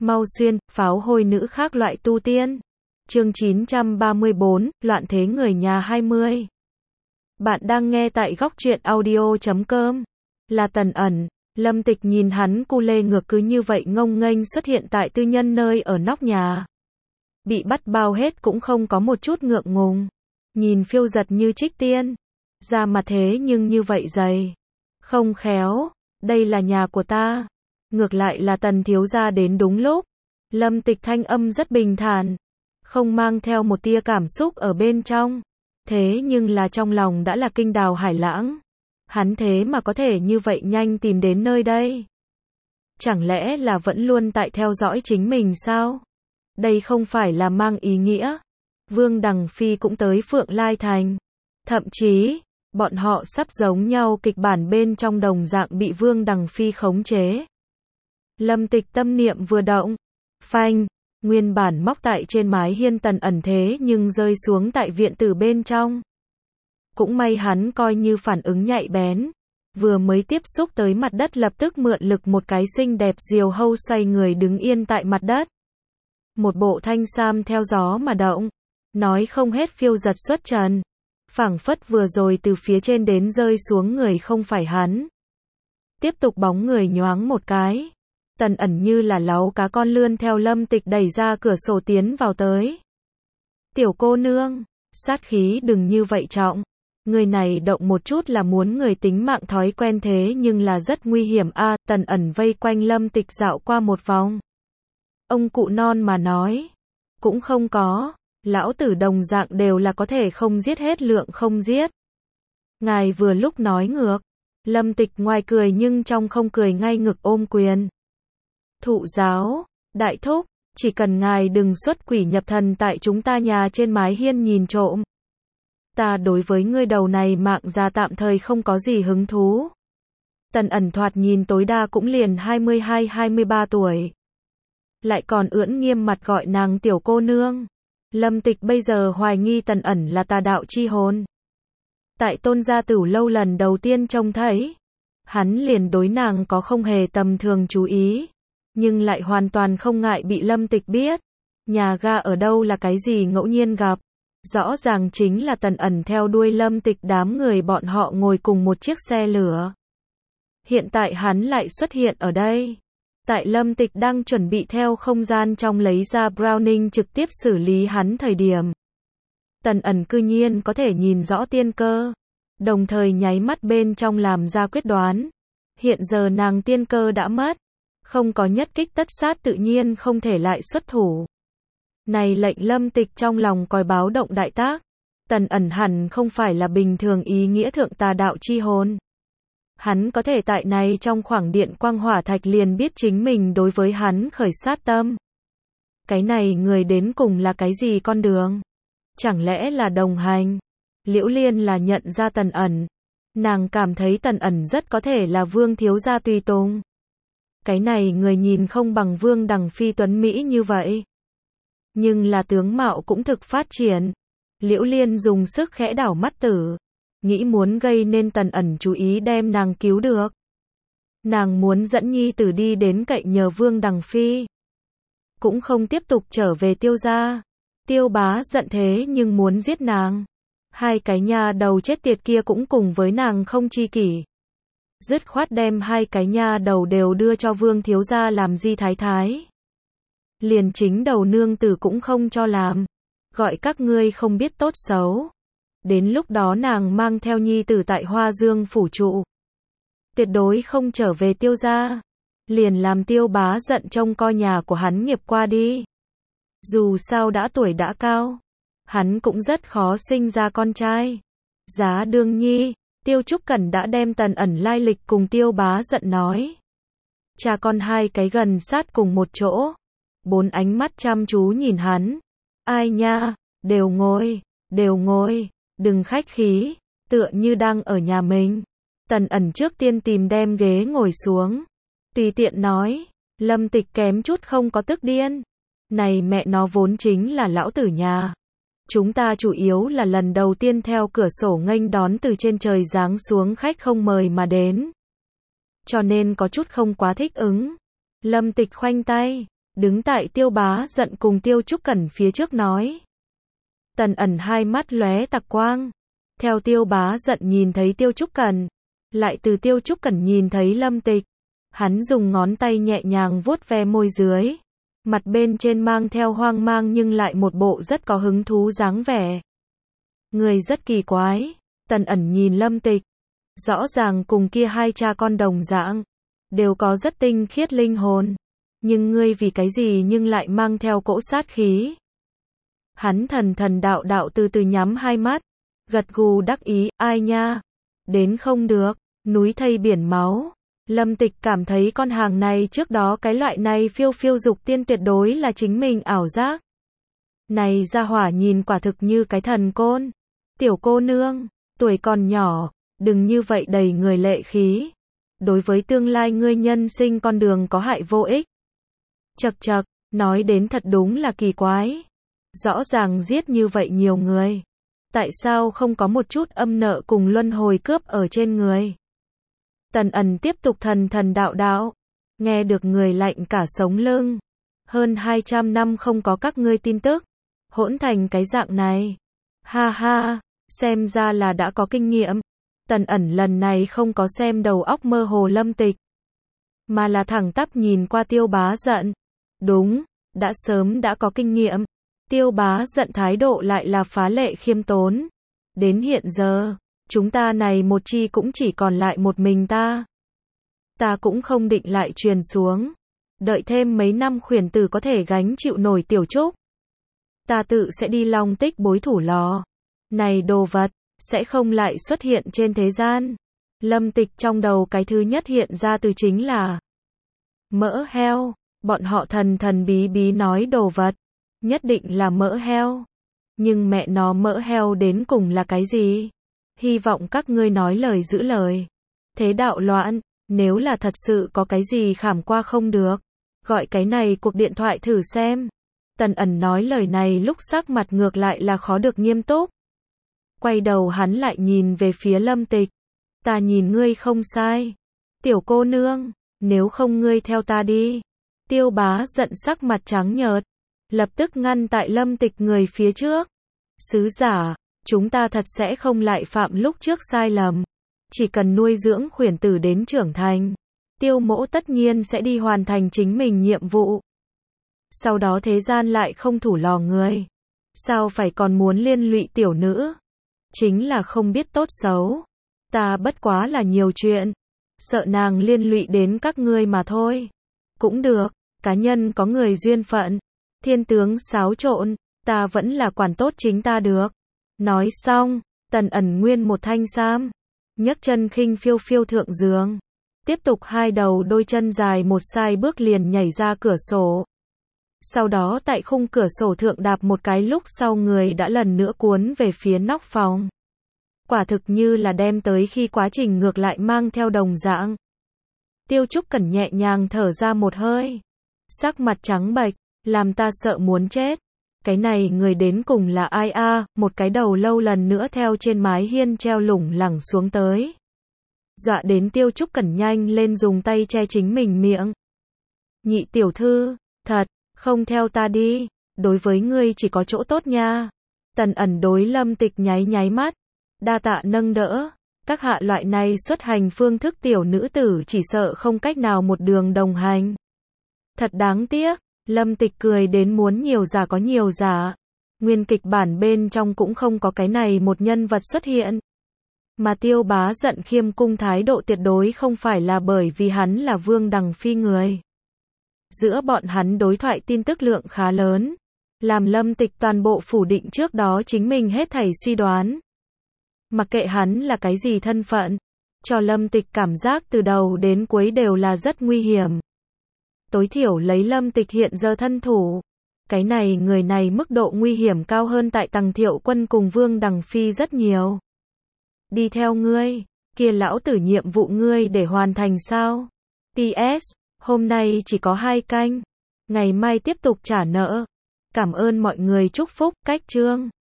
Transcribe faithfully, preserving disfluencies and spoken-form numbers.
Mau xuyên, pháo hôi nữ khác loại tu tiên. Chương chín trăm ba mươi bốn, loạn thế người nhà hai mươi. Bạn đang nghe tại góc truyện audio chấm com. Là Tần Ẩn. Lâm Tịch nhìn hắn cu lê ngược cứ như vậy ngông nghênh xuất hiện tại tư nhân nơi ở nóc nhà. Bị bắt bao hết cũng không có một chút ngượng ngùng. Nhìn phiêu giật như trích tiên. Da mặt thế nhưng như vậy dày. Không khéo, đây là nhà của ta. Ngược lại là Tần thiếu gia đến đúng lúc. Lâm Tịch thanh âm rất bình thản, không mang theo một tia cảm xúc ở bên trong. Thế nhưng là trong lòng đã là kinh đào hải lãng. Hắn thế mà có thể như vậy nhanh tìm đến nơi đây. Chẳng lẽ là vẫn luôn tại theo dõi chính mình sao? Đây không phải là mang ý nghĩa. Vương Đằng Phi cũng tới Phượng Lai Thành. Thậm chí, bọn họ sắp giống nhau kịch bản bên trong đồng dạng bị Vương Đằng Phi khống chế. Lâm Tịch tâm niệm vừa động. Phanh, nguyên bản móc tại trên mái hiên Tần Ẩn thế nhưng rơi xuống tại viện tử bên trong. Cũng may hắn coi như phản ứng nhạy bén. Vừa mới tiếp xúc tới mặt đất lập tức mượn lực một cái xinh đẹp diều hâu xoay người đứng yên tại mặt đất. Một bộ thanh sam theo gió mà động. Nói không hết phiêu giật xuất trần. Phảng phất vừa rồi từ phía trên đến rơi xuống người không phải hắn. Tiếp tục bóng người nhoáng một cái. Tần Ẩn như là láu cá con lươn theo Lâm Tịch đẩy ra cửa sổ tiến vào tới. Tiểu cô nương, sát khí đừng như vậy trọng. Người này động một chút là muốn người tính mạng thói quen thế nhưng là rất nguy hiểm a. À, Tần Ẩn vây quanh Lâm Tịch dạo qua một vòng. Ông cụ non mà nói. Cũng không có. Lão tử đồng dạng đều là có thể không giết hết lượng không giết. Ngài vừa lúc nói ngược. Lâm Tịch ngoài cười nhưng trong không cười ngay ngực ôm quyền. Thụ giáo, đại thúc, chỉ cần ngài đừng xuất quỷ nhập thần tại chúng ta nhà trên mái hiên nhìn trộm. Ta đối với ngươi đầu này mạng già tạm thời không có gì hứng thú. Tần Ẩn thoạt nhìn tối đa cũng liền hai mươi hai hai mươi ba tuổi. Lại còn ưỡn nghiêm mặt gọi nàng tiểu cô nương. Lâm Tịch bây giờ hoài nghi Tần Ẩn là tà đạo chi hồn. Tại Tôn gia Tửu lâu lần đầu tiên trông thấy, hắn liền đối nàng có không hề tầm thường chú ý. Nhưng lại hoàn toàn không ngại bị Lâm Tịch biết. Nhà ga ở đâu là cái gì ngẫu nhiên gặp. Rõ ràng chính là Tần Ẩn theo đuôi Lâm Tịch đám người bọn họ ngồi cùng một chiếc xe lửa. Hiện tại hắn lại xuất hiện ở đây. Tại Lâm Tịch đang chuẩn bị theo không gian trong lấy ra Browning trực tiếp xử lý hắn thời điểm. Tần Ẩn cư nhiên có thể nhìn rõ tiên cơ. Đồng thời nháy mắt bên trong làm ra quyết đoán. Hiện giờ nàng tiên cơ đã mất. Không có nhất kích tất sát tự nhiên không thể lại xuất thủ. Này lệnh Lâm Tịch trong lòng còi báo động đại tác. Tần Ẩn hẳn không phải là bình thường ý nghĩa thượng tà đạo chi hồn. Hắn có thể tại này trong khoảng điện quang hỏa thạch liền biết chính mình đối với hắn khởi sát tâm. Cái này người đến cùng là cái gì con đường? Chẳng lẽ là đồng hành? Liễu Liên là nhận ra Tần Ẩn. Nàng cảm thấy Tần Ẩn rất có thể là Vương thiếu gia tùy tùng. Cái này người nhìn không bằng Vương Đằng Phi tuấn Mỹ như vậy. Nhưng là tướng mạo cũng thực phát triển. Liễu Liên dùng sức khẽ đảo mắt tử. Nghĩ muốn gây nên Tần Ẩn chú ý đem nàng cứu được. Nàng muốn dẫn nhi tử đi đến cậy nhờ Vương Đằng Phi. Cũng không tiếp tục trở về Tiêu gia. Tiêu bá giận thế nhưng muốn giết nàng. Hai cái nha đầu chết tiệt kia cũng cùng với nàng không chi kỷ. Dứt khoát đem hai cái nha đầu đều đưa cho Vương thiếu gia làm di thái thái. Liền chính đầu nương tử cũng không cho làm. Gọi các ngươi không biết tốt xấu. Đến lúc đó nàng mang theo nhi tử tại Hoa Dương phủ trụ. Tuyệt đối không trở về Tiêu gia. Liền làm Tiêu bá giận trông coi nhà của hắn nghiệp qua đi. Dù sao đã tuổi đã cao. Hắn cũng rất khó sinh ra con trai. Giá đương nhi. Tiêu Trúc Cẩn đã đem Tần Ẩn lai lịch cùng Tiêu bá giận nói. Cha con hai cái gần sát cùng một chỗ. Bốn ánh mắt chăm chú nhìn hắn. Ai nha, đều ngồi, đều ngồi, đừng khách khí, tựa như đang ở nhà mình. Tần Ẩn trước tiên tìm đem ghế ngồi xuống. Tùy tiện nói, Lâm Tịch kém chút không có tức điên. Này mẹ nó vốn chính là lão tử nhà. Chúng ta chủ yếu là lần đầu tiên theo cửa sổ nghênh đón từ trên trời giáng xuống khách không mời mà đến. Cho nên có chút không quá thích ứng. Lâm Tịch khoanh tay. đứng tại Tiêu Bá Dận cùng Tiêu Trúc Cẩn phía trước nói. Tần ẩn hai mắt lóe tạc quang. Theo Tiêu Bá Dận nhìn thấy Tiêu Trúc Cẩn, lại từ Tiêu Trúc Cẩn nhìn thấy Lâm Tịch. Hắn dùng ngón tay nhẹ nhàng vuốt ve môi dưới. Mặt bên trên mang theo hoang mang nhưng lại một bộ rất có hứng thú dáng vẻ. Người rất kỳ quái. Tần ẩn nhìn Lâm Tịch. Rõ ràng cùng kia hai cha con đồng dạng. Đều có rất tinh khiết linh hồn. Nhưng ngươi vì cái gì nhưng lại mang theo cỗ sát khí. Hắn thần thần đạo đạo từ từ nhắm hai mắt. Gật gù đắc ý, ai nha. Đến không được, núi thây biển máu. Lâm Tịch cảm thấy con hàng này trước đó cái loại này phiêu phiêu dục tiên tuyệt đối là chính mình ảo giác. Này gia hỏa nhìn quả thực như cái thần côn. Tiểu cô nương, tuổi còn nhỏ, đừng như vậy đầy người lệ khí. Đối với tương lai ngươi nhân sinh con đường có hại vô ích. Chậc chậc, nói đến thật đúng là kỳ quái. Rõ ràng giết như vậy nhiều người. Tại sao không có một chút âm nợ cùng luân hồi cướp ở trên người? Tần ẩn tiếp tục thần thần đạo đạo. Nghe được người lạnh cả sống lưng. Hơn hai trăm năm không có các ngươi tin tức. Hỗn thành cái dạng này. Ha ha, xem ra là đã có kinh nghiệm. Tần ẩn lần này không có xem đầu óc mơ hồ Lâm Tịch. Mà là thẳng tắp nhìn qua Tiêu Bá Dận. Đúng, đã sớm đã có kinh nghiệm. Tiêu Bá Dận thái độ lại là phá lệ khiêm tốn. Đến hiện giờ, chúng ta này một chi cũng chỉ còn lại một mình ta. Ta cũng không định lại truyền xuống. Đợi thêm mấy năm khuyển tử có thể gánh chịu nổi Tiểu Trúc. Ta tự sẽ đi Long Tích bối thủ lò. Này đồ vật, sẽ không lại xuất hiện trên thế gian. Lâm Tịch trong đầu cái thứ nhất hiện ra từ chính là mỡ heo. Bọn họ thần thần bí bí nói đồ vật. Nhất định là mỡ heo. Nhưng mẹ nó mỡ heo đến cùng là cái gì? Hy vọng các ngươi nói lời giữ lời. Thế đạo loạn, nếu là thật sự có cái gì khảm qua không được. Gọi cái này cuộc điện thoại thử xem. Tần ẩn nói lời này lúc sắc mặt ngược lại là khó được nghiêm túc. Quay đầu hắn lại nhìn về phía Lâm Tịch. Ta nhìn ngươi không sai. Tiểu cô nương, nếu không ngươi theo ta đi. Tiêu Bá Dận sắc mặt trắng nhợt. Lập tức ngăn tại Lâm Tịch người phía trước. Sứ giả, chúng ta thật sẽ không lại phạm lúc trước sai lầm. Chỉ cần nuôi dưỡng khuyển tử đến trưởng thành. Tiêu mỗ tất nhiên sẽ đi hoàn thành chính mình nhiệm vụ. Sau đó thế gian lại không thủ lò người. Sao phải còn muốn liên lụy tiểu nữ? Chính là không biết tốt xấu. Ta bất quá là nhiều chuyện. Sợ nàng liên lụy đến các ngươi mà thôi. Cũng được, cá nhân có người duyên phận. Thiên tướng xáo trộn, ta vẫn là quản tốt chính ta được. Nói xong, Tần ẩn nguyên một thanh sam. Nhấc chân khinh phiêu phiêu thượng giường. Tiếp tục hai đầu đôi chân dài một sai bước liền nhảy ra cửa sổ. Sau đó tại khung cửa sổ thượng đạp một cái lúc sau người đã lần nữa cuốn về phía nóc phòng. Quả thực như là đem tới khi quá trình ngược lại mang theo đồng dạng. Tiêu Trúc Cẩn nhẹ nhàng thở ra một hơi. Sắc mặt trắng bệch, làm ta sợ muốn chết. Cái này người đến cùng là ai a? À, một cái đầu lâu lần nữa theo trên mái hiên treo lủng lẳng xuống tới. Dọa đến Tiêu Trúc Cẩn nhanh lên dùng tay che chính mình miệng. Nhị tiểu thư, thật, không theo ta đi, đối với ngươi chỉ có chỗ tốt nha. Tần ẩn đối Lâm Tịch nháy nháy mắt. Đa tạ nâng đỡ. Các hạ loại này xuất hành phương thức tiểu nữ tử chỉ sợ không cách nào một đường đồng hành. Thật đáng tiếc. Lâm Tịch cười đến muốn nhiều giả có nhiều giả. Nguyên kịch bản bên trong cũng không có cái này một nhân vật xuất hiện. Mà Tiêu Bá Dận khiêm cung thái độ tuyệt đối không phải là bởi vì hắn là Vương Đằng Phi người. Giữa bọn hắn đối thoại tin tức lượng khá lớn. Làm Lâm Tịch toàn bộ phủ định trước đó chính mình hết thảy suy đoán. Mặc kệ hắn là cái gì thân phận. Cho Lâm Tịch cảm giác từ đầu đến cuối đều là rất nguy hiểm. Tối thiểu lấy Lâm Tịch hiện giờ thân thủ. Cái này người này mức độ nguy hiểm cao hơn tại Tằng Thiệu Quân cùng Vương Đằng Phi rất nhiều. Đi theo ngươi, kia lão tử nhiệm vụ ngươi để hoàn thành sao? pê ét, hôm nay chỉ có hai canh. Ngày mai tiếp tục trả nợ. Cảm ơn mọi người chúc phúc, cách chương.